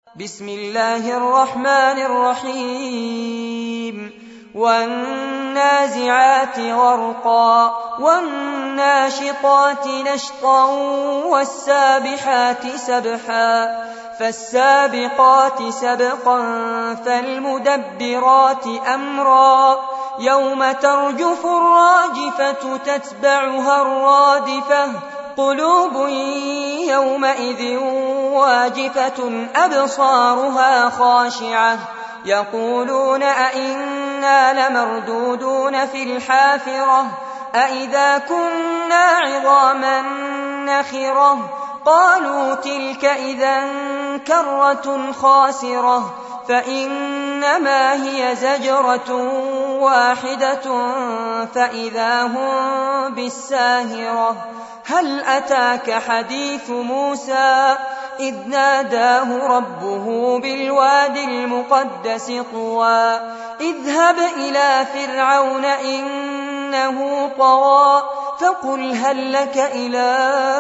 بسم الله الرحمن الرحيم والنازعات غرقا والناشطات نشطا والسابحات سبحا فالسابقات سبقا فالمدبرات أمرا يوم ترجف الراجفة تتبعها الرادفة قلوب يومئذ واجفة أبصارها خاشعة يقولون أئنا لمردودون في الحافرة أئذا كنا عظاما نخرة قالوا تلك إذا كرة خاسرة فإنما هي زجرة واحدة فإذا هم بالساهرة هل أتاك حديث موسى إذ ناداه ربه بالواد المقدس طوى اذهب إلى فرعون إنه طغى فقل هل لك إلى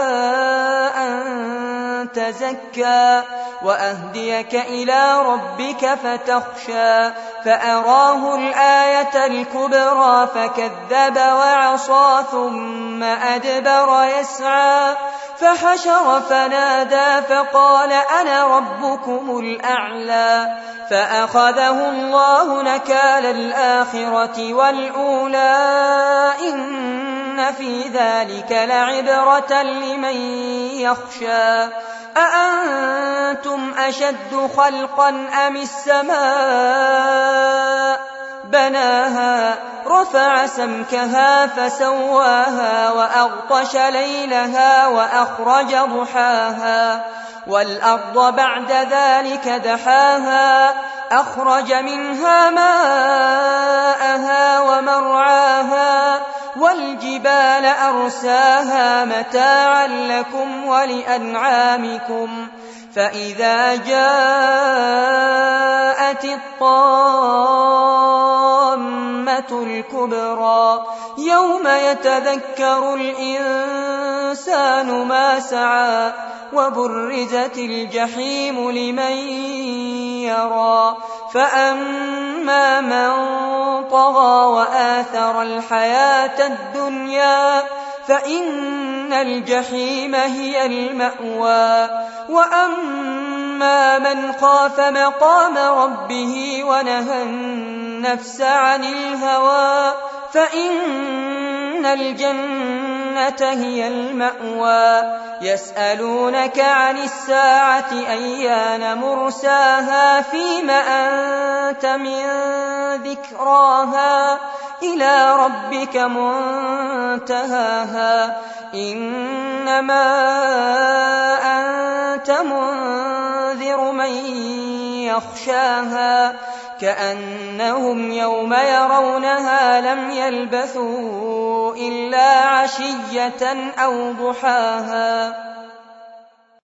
أن تزكى وأهديك إلى ربك فتخشى فأراه الآية الكبرى فكذب وعصى ثم أدبر يسعى فحشر فنادى فقال أنا ربكم الأعلى فأخذه الله نكال الآخرة والأولى إن في ذلك لعبرة لمن يخشى أأنتم أشد خلقا أم السماء بناها رفع سمكها فسواها وأغطش ليلها وأخرج ضحاها والأرض بعد ذلك دحاها أخرج منها ماءها ومرعاها والجبال أرساها متاعا لكم ولأنعامكم فإذا جاءت الطامة الكبرى يوم يتذكر الإنسان ما سعى وبرزت الجحيم لمن يرى فأما من طغى وآثر الحياة الدنيا فإن الجحيم هي المأوى وأما من خاف مقام ربه ونهى النفس عن الهوى فإن الجنة هي المأوى يسألونك عن الساعة أيان مرساها فيم أنت من ذكراها إلى ربك منتهاها إنما أنت منذر من يخشاها كأنهم يوم يرونها لم يلبثوا إلا عشية أو ضحاها